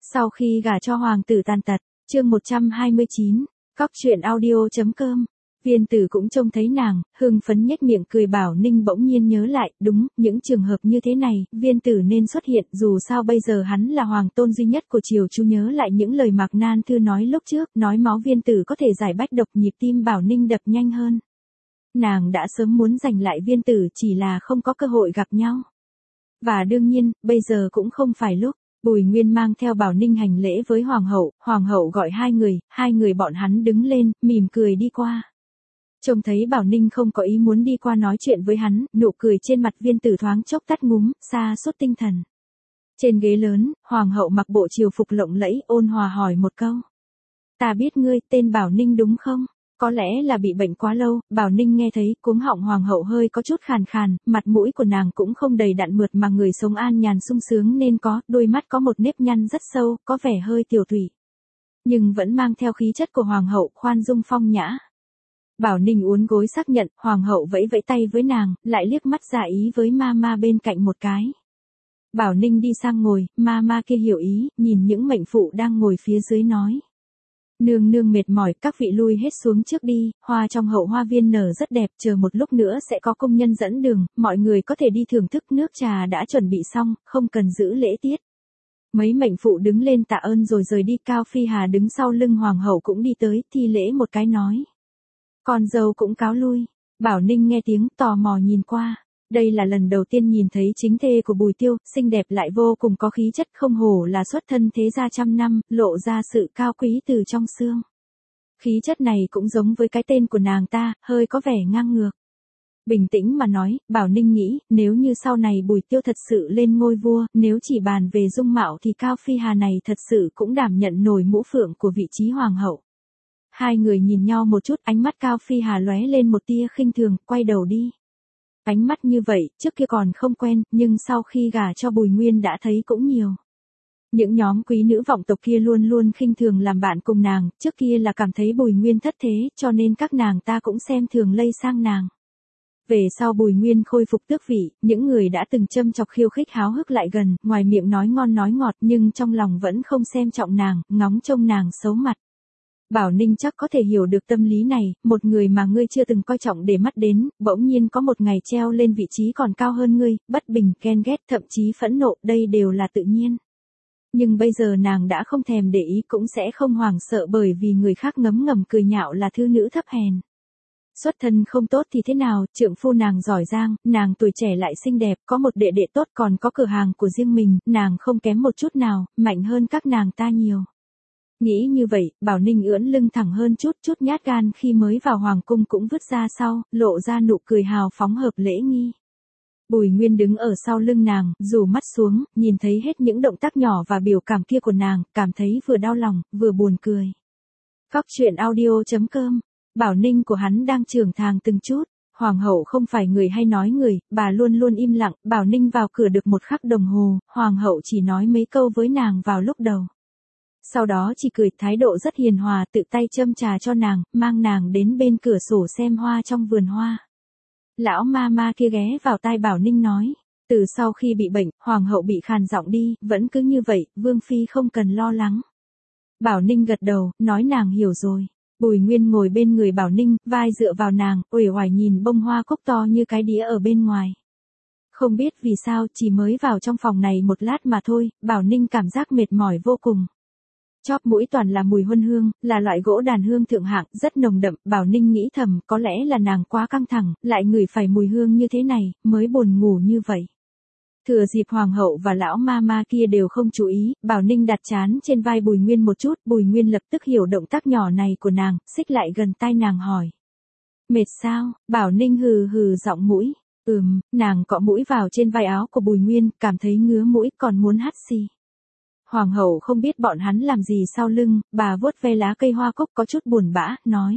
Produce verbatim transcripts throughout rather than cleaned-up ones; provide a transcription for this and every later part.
Sau khi gả cho hoàng tử tàn tật, chương một trăm hai mươi chín, cóc truyện audio.com. Viên tử cũng trông thấy nàng, hưng phấn nhếch miệng cười. Bảo Ninh bỗng nhiên nhớ lại, đúng, những trường hợp như thế này, viên tử nên xuất hiện, dù sao bây giờ hắn là hoàng tôn duy nhất của triều Chu. Nhớ lại những lời Mạc Nan Thư nói lúc trước, nói máu viên tử có thể giải bách độc, nhịp tim Bảo Ninh đập nhanh hơn. Nàng đã sớm muốn giành lại viên tử, chỉ là không có cơ hội gặp nhau. Và đương nhiên, bây giờ cũng không phải lúc. Bùi Nguyên mang theo Bảo Ninh hành lễ với hoàng hậu, hoàng hậu gọi hai người, hai người bọn hắn đứng lên, mỉm cười đi qua. Trông thấy Bảo Ninh không có ý muốn đi qua nói chuyện với hắn, nụ cười trên mặt viên tử thoáng chốc tắt ngúm, sa sút tinh thần. Trên ghế lớn, hoàng hậu mặc bộ triều phục lộng lẫy, ôn hòa hỏi một câu. Ta biết ngươi, tên Bảo Ninh đúng không? Có lẽ là bị bệnh quá lâu, Bảo Ninh nghe thấy, cuống họng hoàng hậu hơi có chút khàn khàn, mặt mũi của nàng cũng không đầy đặn mượt mà người sống an nhàn sung sướng nên có, đôi mắt có một nếp nhăn rất sâu, có vẻ hơi tiểu thủy. Nhưng vẫn mang theo khí chất của hoàng hậu, khoan dung phong nhã. Bảo Ninh uốn gối xác nhận, hoàng hậu vẫy vẫy tay với nàng, lại liếc mắt giả ý với ma ma bên cạnh một cái. Bảo Ninh đi sang ngồi, ma ma kia hiểu ý, nhìn những mệnh phụ đang ngồi phía dưới nói. Nương nương mệt mỏi, các vị lui hết xuống trước đi, hoa trong hậu hoa viên nở rất đẹp, chờ một lúc nữa sẽ có công nhân dẫn đường, mọi người có thể đi thưởng thức, nước trà đã chuẩn bị xong, không cần giữ lễ tiết. Mấy mệnh phụ đứng lên tạ ơn rồi rời đi. Cao Phi Hà đứng sau lưng hoàng hậu cũng đi tới, thi lễ một cái nói. Con dâu cũng cáo lui. Bảo Ninh nghe tiếng tò mò nhìn qua. Đây là lần đầu tiên nhìn thấy chính thê của Bùi Tiêu, xinh đẹp lại vô cùng có khí chất, không hổ là xuất thân thế gia trăm năm, lộ ra sự cao quý từ trong xương. Khí chất này cũng giống với cái tên của nàng ta, hơi có vẻ ngang ngược. Bình tĩnh mà nói, Bảo Ninh nghĩ, nếu như sau này Bùi Tiêu thật sự lên ngôi vua, nếu chỉ bàn về dung mạo thì Cao Phi Hà này thật sự cũng đảm nhận nổi mũ phượng của vị trí hoàng hậu. Hai người nhìn nhau một chút, ánh mắt Cao Phi Hà lóe lên một tia khinh thường, quay đầu đi. Ánh mắt như vậy, trước kia còn không quen, nhưng sau khi gả cho Bùi Nguyên đã thấy cũng nhiều. Những nhóm quý nữ vọng tộc kia luôn luôn khinh thường làm bạn cùng nàng, trước kia là cảm thấy Bùi Nguyên thất thế, cho nên các nàng ta cũng xem thường lây sang nàng. Về sau Bùi Nguyên khôi phục tước vị, những người đã từng châm chọc khiêu khích háo hức lại gần, ngoài miệng nói ngon nói ngọt nhưng trong lòng vẫn không xem trọng nàng, ngóng trông nàng xấu mặt. Bảo Ninh chắc có thể hiểu được tâm lý này, một người mà ngươi chưa từng coi trọng để mắt đến, bỗng nhiên có một ngày treo lên vị trí còn cao hơn ngươi, bất bình, ghen ghét, thậm chí phẫn nộ, đây đều là tự nhiên. Nhưng bây giờ nàng đã không thèm để ý, cũng sẽ không hoảng sợ bởi vì người khác ngấm ngầm cười nhạo là thư nữ thấp hèn. Xuất thân không tốt thì thế nào, trượng phu nàng giỏi giang, nàng tuổi trẻ lại xinh đẹp, có một đệ đệ tốt còn có cửa hàng của riêng mình, nàng không kém một chút nào, mạnh hơn các nàng ta nhiều. Nghĩ như vậy, Bảo Ninh ưỡn lưng thẳng hơn chút, chút nhát gan khi mới vào hoàng cung cũng vứt ra sau, lộ ra nụ cười hào phóng hợp lễ nghi. Bùi Nguyên đứng ở sau lưng nàng, rủ mắt xuống, nhìn thấy hết những động tác nhỏ và biểu cảm kia của nàng, cảm thấy vừa đau lòng, vừa buồn cười. Cóc truyện audio.com. Bảo Ninh của hắn đang trưởng thành từng chút. Hoàng hậu không phải người hay nói người, bà luôn luôn im lặng. Bảo Ninh vào cửa được một khắc đồng hồ, hoàng hậu chỉ nói mấy câu với nàng vào lúc đầu. Sau đó chỉ cười, thái độ rất hiền hòa, tự tay châm trà cho nàng, mang nàng đến bên cửa sổ xem hoa trong vườn hoa. Lão ma ma kia ghé vào tai Bảo Ninh nói, từ sau khi bị bệnh, hoàng hậu bị khàn giọng đi, vẫn cứ như vậy, vương phi không cần lo lắng. Bảo Ninh gật đầu, nói nàng hiểu rồi. Bùi Nguyên ngồi bên người Bảo Ninh, vai dựa vào nàng, uể oải nhìn bông hoa cúc to như cái đĩa ở bên ngoài. Không biết vì sao, chỉ mới vào trong phòng này một lát mà thôi, Bảo Ninh cảm giác mệt mỏi vô cùng. Chóp mũi toàn là mùi huân hương, là loại gỗ đàn hương thượng hạng, rất nồng đậm. Bảo Ninh nghĩ thầm, có lẽ là nàng quá căng thẳng, lại ngửi phải mùi hương như thế này, mới buồn ngủ như vậy. Thừa dịp hoàng hậu và lão ma ma kia đều không chú ý, Bảo Ninh đặt trán trên vai Bùi Nguyên một chút, Bùi Nguyên lập tức hiểu động tác nhỏ này của nàng, xích lại gần tai nàng hỏi. Mệt sao? Bảo Ninh hừ hừ giọng mũi. Ừm, nàng cọ mũi vào trên vai áo của Bùi Nguyên, cảm thấy ngứa mũi còn muốn hắt xì. Hoàng hậu không biết bọn hắn làm gì sau lưng, bà vuốt ve lá cây hoa cúc có chút buồn bã, nói.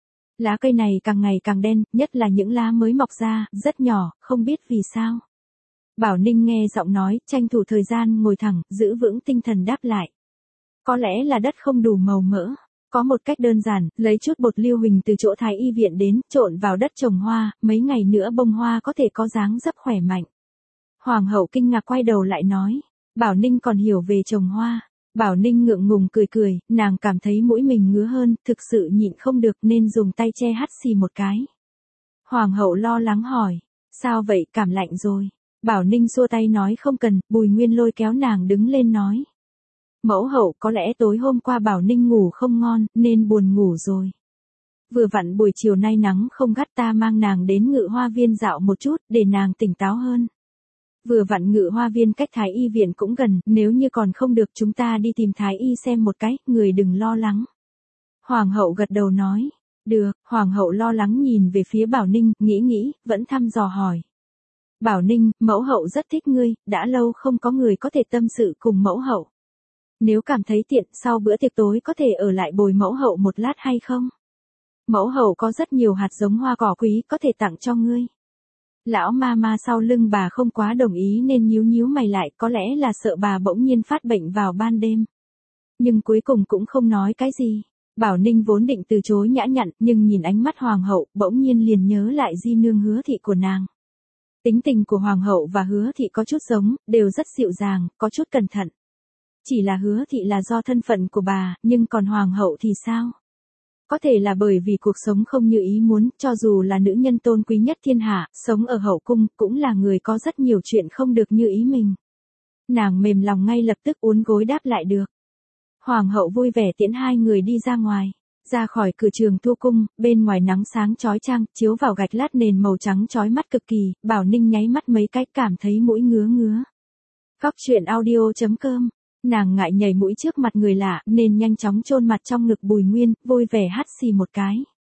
Lá cây này càng ngày càng đen, nhất là những lá mới mọc ra, rất nhỏ, không biết vì sao. Bảo Ninh nghe giọng nói, tranh thủ thời gian ngồi thẳng, giữ vững tinh thần đáp lại. Có lẽ là đất không đủ màu mỡ. Có một cách đơn giản, lấy chút bột lưu huỳnh từ chỗ thái y viện đến, trộn vào đất trồng hoa, mấy ngày nữa bông hoa có thể có dáng dấp khỏe mạnh. Hoàng hậu kinh ngạc quay đầu lại nói. Bảo Ninh còn hiểu về trồng hoa. Bảo Ninh ngượng ngùng cười cười, nàng cảm thấy mũi mình ngứa hơn, thực sự nhịn không được nên dùng tay che hắt xì một cái. Hoàng hậu lo lắng hỏi, sao vậy, cảm lạnh rồi. Bảo Ninh xua tay nói không cần, Bùi Nguyên lôi kéo nàng đứng lên nói. Mẫu hậu, có lẽ tối hôm qua Bảo Ninh ngủ không ngon, nên buồn ngủ rồi. Vừa vặn buổi chiều nay nắng không gắt, ta mang nàng đến Ngự Hoa Viên dạo một chút, để nàng tỉnh táo hơn. Vừa vặn Ngự Hoa Viên cách Thái Y viện cũng gần, nếu như còn không được chúng ta đi tìm Thái Y xem một cái, người đừng lo lắng. Hoàng hậu gật đầu nói, được. Hoàng hậu lo lắng nhìn về phía Bảo Ninh, nghĩ nghĩ, vẫn thăm dò hỏi. Bảo Ninh, mẫu hậu rất thích ngươi, đã lâu không có người có thể tâm sự cùng mẫu hậu. Nếu cảm thấy tiện, sau bữa tiệc tối có thể ở lại bồi mẫu hậu một lát hay không? Mẫu hậu có rất nhiều hạt giống hoa cỏ quý có thể tặng cho ngươi. Lão ma ma sau lưng bà không quá đồng ý nên nhíu nhíu mày lại, có lẽ là sợ bà bỗng nhiên phát bệnh vào ban đêm. Nhưng cuối cùng cũng không nói cái gì. Bảo Ninh vốn định từ chối nhã nhặn, nhưng nhìn ánh mắt hoàng hậu, bỗng nhiên liền nhớ lại di nương Hứa thị của nàng. Tính tình của hoàng hậu và Hứa thị có chút giống, đều rất dịu dàng, có chút cẩn thận. Chỉ là Hứa thị là do thân phận của bà, nhưng còn hoàng hậu thì sao? Có thể là bởi vì cuộc sống không như ý muốn, cho dù là nữ nhân tôn quý nhất thiên hạ, sống ở hậu cung, cũng là người có rất nhiều chuyện không được như ý mình. Nàng mềm lòng ngay lập tức uốn gối đáp lại được. Hoàng hậu vui vẻ tiễn hai người đi ra ngoài. Ra khỏi cửa Trường Thu Cung, bên ngoài nắng sáng chói chang, chiếu vào gạch lát nền màu trắng chói mắt cực kỳ, Bảo Ninh nháy mắt mấy cái cảm thấy mũi ngứa ngứa. Cóc truyện audio chấm com. Nàng ngại nhảy mũi trước mặt người lạ, nên nhanh chóng chôn mặt trong ngực Bùi Nguyên, vui vẻ hắt xì một cái.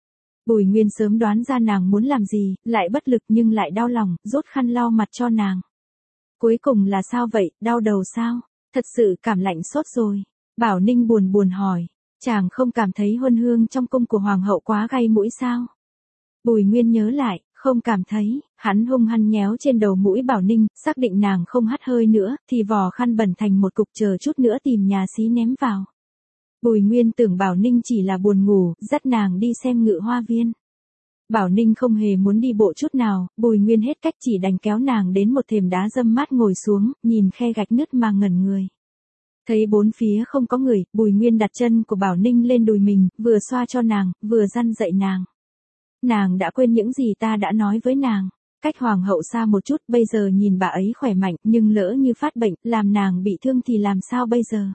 Bùi Nguyên sớm đoán ra nàng muốn làm gì, lại bất lực nhưng lại đau lòng, rút khăn lau mặt cho nàng. Cuối cùng là sao vậy, đau đầu sao? Thật sự cảm lạnh sốt rồi. Bảo Ninh buồn buồn hỏi, chàng không cảm thấy huân hương trong cung của hoàng hậu quá gay mũi sao? Bùi Nguyên nhớ lại, không cảm thấy, hắn hung hăng nhéo trên đầu mũi Bảo Ninh, xác định nàng không hắt hơi nữa, thì vò khăn bẩn thành một cục chờ chút nữa tìm nhà xí ném vào. Bùi Nguyên tưởng Bảo Ninh chỉ là buồn ngủ, dắt nàng đi xem Ngự Hoa Viên. Bảo Ninh không hề muốn đi bộ chút nào, Bùi Nguyên hết cách chỉ đành kéo nàng đến một thềm đá râm mát ngồi xuống, nhìn khe gạch nứt mà ngẩn người. Thấy bốn phía không có người, Bùi Nguyên đặt chân của Bảo Ninh lên đùi mình, vừa xoa cho nàng, vừa răn dạy nàng. Nàng đã quên những gì ta đã nói với nàng. Cách hoàng hậu xa một chút, bây giờ nhìn bà ấy khỏe mạnh, nhưng lỡ như phát bệnh, làm nàng bị thương thì làm sao bây giờ?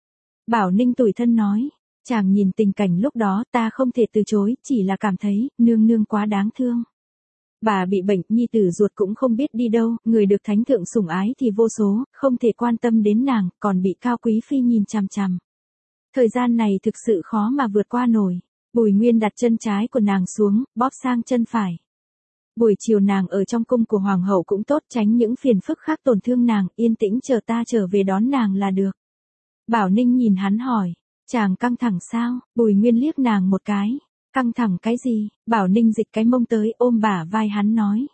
Bảo Ninh tủi thân nói, chàng nhìn tình cảnh lúc đó ta không thể từ chối, chỉ là cảm thấy, nương nương quá đáng thương. Bà bị bệnh, nhi tử ruột cũng không biết đi đâu, người được thánh thượng sủng ái thì vô số, không thể quan tâm đến nàng, còn bị Cao Quý Phi nhìn chằm chằm. Thời gian này thực sự khó mà vượt qua nổi. Bùi Nguyên đặt chân trái của nàng xuống, bóp sang chân phải. Buổi chiều nàng ở trong cung của hoàng hậu cũng tốt, tránh những phiền phức khác tổn thương nàng, yên tĩnh chờ ta trở về đón nàng là được. Bảo Ninh nhìn hắn hỏi, chàng căng thẳng sao? Bùi Nguyên liếc nàng một cái, căng thẳng cái gì? Bảo Ninh dịch cái mông tới, ôm bả vai hắn nói.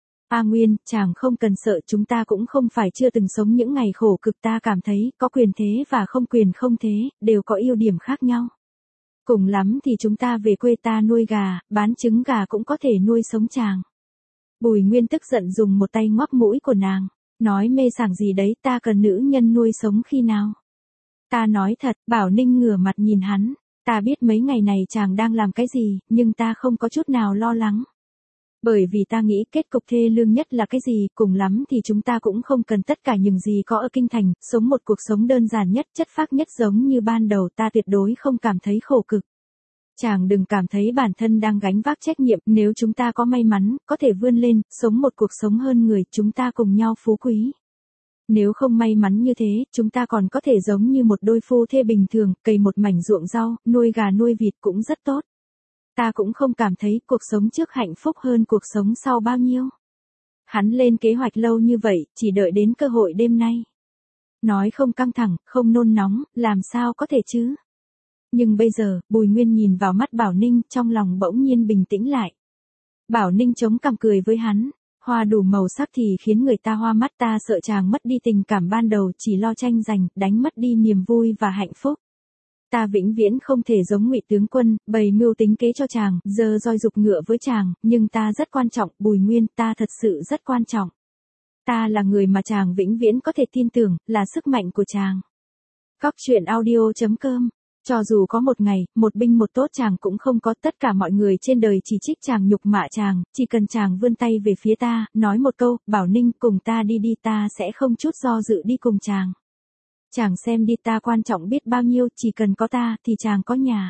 A Nguyên, chàng không cần sợ, chúng ta cũng không phải chưa từng sống những ngày khổ cực, ta cảm thấy, có quyền thế và không quyền không thế, đều có ưu điểm khác nhau. Cùng lắm thì chúng ta về quê ta nuôi gà, bán trứng gà cũng có thể nuôi sống chàng. Bùi Nguyên tức giận dùng một tay ngoắc mũi của nàng, nói mê sảng gì đấy, ta cần nữ nhân nuôi sống khi nào? Ta nói thật, Bảo Ninh ngửa mặt nhìn hắn, ta biết mấy ngày này chàng đang làm cái gì, nhưng ta không có chút nào lo lắng. Bởi vì ta nghĩ kết cục thê lương nhất là cái gì, cùng lắm thì chúng ta cũng không cần tất cả những gì có ở kinh thành, sống một cuộc sống đơn giản nhất, chất phác nhất giống như ban đầu, ta tuyệt đối không cảm thấy khổ cực. Chàng đừng cảm thấy bản thân đang gánh vác trách nhiệm, nếu chúng ta có may mắn, có thể vươn lên, sống một cuộc sống hơn người, chúng ta cùng nhau phú quý. Nếu không may mắn như thế, chúng ta còn có thể giống như một đôi phu thê bình thường, cày một mảnh ruộng rau, nuôi gà nuôi vịt cũng rất tốt. Ta cũng không cảm thấy cuộc sống trước hạnh phúc hơn cuộc sống sau bao nhiêu. Hắn lên kế hoạch lâu như vậy, chỉ đợi đến cơ hội đêm nay. Nói không căng thẳng, không nôn nóng, làm sao có thể chứ? Nhưng bây giờ, Bùi Nguyên nhìn vào mắt Bảo Ninh, trong lòng bỗng nhiên bình tĩnh lại. Bảo Ninh chống cằm cười với hắn, hoa đủ màu sắc thì khiến người ta hoa mắt, ta sợ chàng mất đi tình cảm ban đầu, chỉ lo tranh giành, đánh mất đi niềm vui và hạnh phúc. Ta vĩnh viễn không thể giống Ngụy tướng quân, bày mưu tính kế cho chàng, giơ roi giục ngựa với chàng, nhưng ta rất quan trọng, Bùi Nguyên, ta thật sự rất quan trọng. Ta là người mà chàng vĩnh viễn có thể tin tưởng, là sức mạnh của chàng. Cóc truyện audio chấm com. Cho dù có một ngày, một binh một tốt chàng cũng không có, tất cả mọi người trên đời chỉ trích chàng, nhục mạ chàng, chỉ cần chàng vươn tay về phía ta, nói một câu, Bảo Ninh cùng ta đi đi, ta sẽ không chút do dự đi cùng chàng. Chàng xem đi, ta quan trọng biết bao nhiêu, chỉ cần có ta, thì chàng có nhà.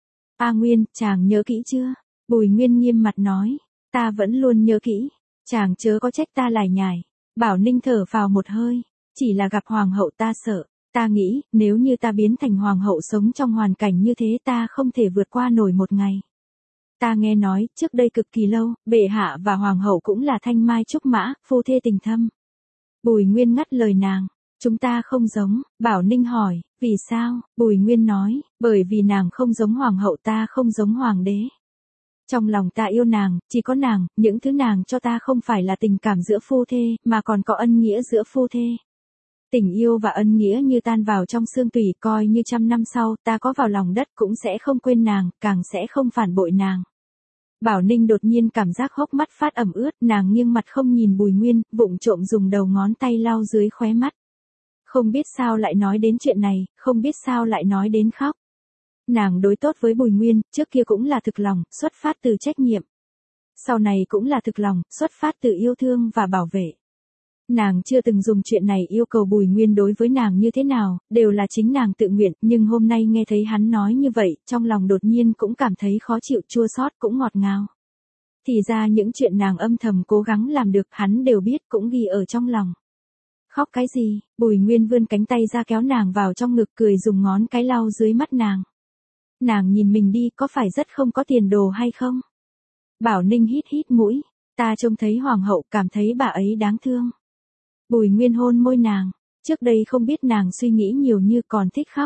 A Nguyên, chàng nhớ kỹ chưa? Bùi Nguyên nghiêm mặt nói, ta vẫn luôn nhớ kỹ, chàng chớ có trách ta lải nhải. Bảo Ninh thở phào một hơi, chỉ là gặp hoàng hậu ta sợ. Ta nghĩ, nếu như ta biến thành hoàng hậu sống trong hoàn cảnh như thế ta không thể vượt qua nổi một ngày. Ta nghe nói, trước đây cực kỳ lâu, bệ hạ và hoàng hậu cũng là thanh mai trúc mã, phu thê tình thâm. Bùi Nguyên ngắt lời nàng, chúng ta không giống. Bảo Ninh hỏi, vì sao? Bùi Nguyên nói, bởi vì nàng không giống hoàng hậu, ta không giống hoàng đế. Trong lòng ta yêu nàng, chỉ có nàng, những thứ nàng cho ta không phải là tình cảm giữa phu thê, mà còn có ân nghĩa giữa phu thê. Tình yêu và ân nghĩa như tan vào trong xương tủy, coi như trăm năm sau, ta có vào lòng đất cũng sẽ không quên nàng, càng sẽ không phản bội nàng. Bảo Ninh đột nhiên cảm giác hốc mắt phát ẩm ướt, nàng nghiêng mặt không nhìn Bùi Nguyên, vụng trộm dùng đầu ngón tay lau dưới khóe mắt. Không biết sao lại nói đến chuyện này, không biết sao lại nói đến khóc. Nàng đối tốt với Bùi Nguyên, trước kia cũng là thực lòng, xuất phát từ trách nhiệm. Sau này cũng là thực lòng, xuất phát từ yêu thương và bảo vệ. Nàng chưa từng dùng chuyện này yêu cầu Bùi Nguyên đối với nàng như thế nào, đều là chính nàng tự nguyện, nhưng hôm nay nghe thấy hắn nói như vậy, trong lòng đột nhiên cũng cảm thấy khó chịu, chua xót cũng ngọt ngào. Thì ra những chuyện nàng âm thầm cố gắng làm được, hắn đều biết, cũng ghi ở trong lòng. Khóc cái gì? Bùi Nguyên vươn cánh tay ra kéo nàng vào trong ngực, cười dùng ngón cái lau dưới mắt nàng. Nàng nhìn mình đi, có phải rất không có tiền đồ hay không? Bảo Ninh hít hít mũi, ta trông thấy hoàng hậu, cảm thấy bà ấy đáng thương. Bùi Nguyên hôn môi nàng, trước đây không biết nàng suy nghĩ nhiều như còn thích khóc.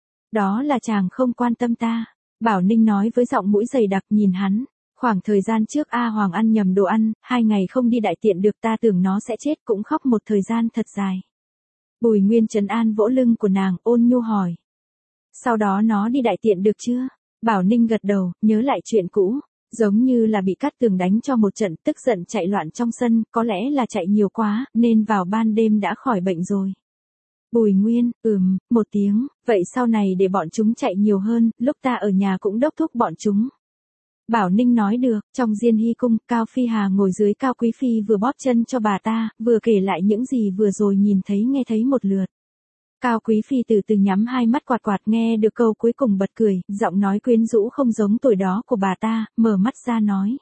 Đó là chàng không quan tâm ta. Bảo Ninh nói với giọng mũi dày đặc, nhìn hắn. Khoảng thời gian trước A Hoàng ăn nhầm đồ ăn, hai ngày không đi đại tiện được, ta tưởng nó sẽ chết, cũng khóc một thời gian thật dài. Bùi Nguyên trấn an vỗ lưng của nàng, ôn nhu hỏi. Sau đó nó đi đại tiện được chưa? Bảo Ninh gật đầu, nhớ lại chuyện cũ. Giống như là bị Cát Tường đánh cho một trận, tức giận chạy loạn trong sân, có lẽ là chạy nhiều quá, nên vào ban đêm đã khỏi bệnh rồi. Bùi Nguyên, ừm, một tiếng, vậy sau này để bọn chúng chạy nhiều hơn, lúc ta ở nhà cũng đốc thúc bọn chúng. Bảo Ninh nói được, trong Diên Hy cung, Cao Phi Hà ngồi dưới Cao Quý Phi vừa bóp chân cho bà ta, vừa kể lại những gì vừa rồi nhìn thấy nghe thấy một lượt. Cao Quý Phi từ từ nhắm hai mắt quạt quạt, nghe được câu cuối cùng bật cười, giọng nói quyến rũ không giống tuổi đó của bà ta, mở mắt ra nói.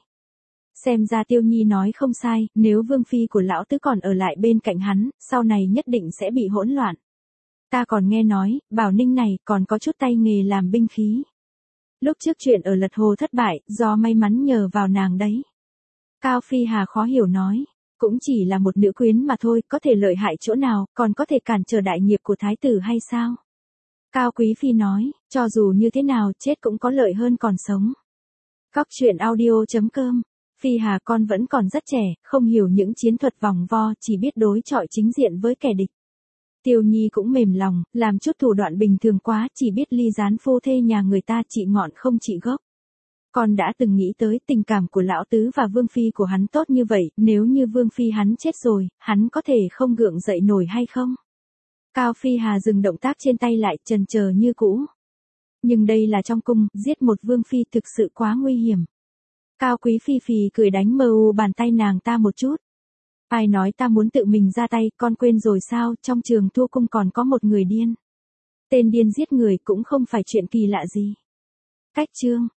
Xem ra Tiêu Nhi nói không sai, nếu Vương Phi của lão tứ còn ở lại bên cạnh hắn, sau này nhất định sẽ bị hỗn loạn. Ta còn nghe nói, Bảo Ninh này còn có chút tay nghề làm binh khí. Lúc trước chuyện ở Lật Hồ thất bại, do may mắn nhờ vào nàng đấy. Cao Phi Hà khó hiểu nói. Cũng chỉ là một nữ quyến mà thôi, có thể lợi hại chỗ nào, còn có thể cản trở đại nghiệp của thái tử hay sao? Cao Quý Phi nói, cho dù như thế nào, chết cũng có lợi hơn còn sống. Cóc truyện audio chấm com. Phi Hà con vẫn còn rất trẻ, không hiểu những chiến thuật vòng vo, chỉ biết đối chọi chính diện với kẻ địch. Tiêu Nhi cũng mềm lòng, làm chút thủ đoạn bình thường quá, chỉ biết ly gián phu thê nhà người ta, trị ngọn không trị gốc. Con đã từng nghĩ tới tình cảm của lão tứ và Vương Phi của hắn tốt như vậy, nếu như Vương Phi hắn chết rồi, hắn có thể không gượng dậy nổi hay không? Cao Phi Hà dừng động tác trên tay lại, chần chờ như cũ. Nhưng đây là trong cung, giết một Vương Phi thực sự quá nguy hiểm. Cao Quý Phi Phi cười đánh mờ u bàn tay nàng ta một chút. Ai nói ta muốn tự mình ra tay, con quên rồi sao, trong Trường Thu Cung còn có một người điên. Tên điên giết người cũng không phải chuyện kỳ lạ gì. Cách chương.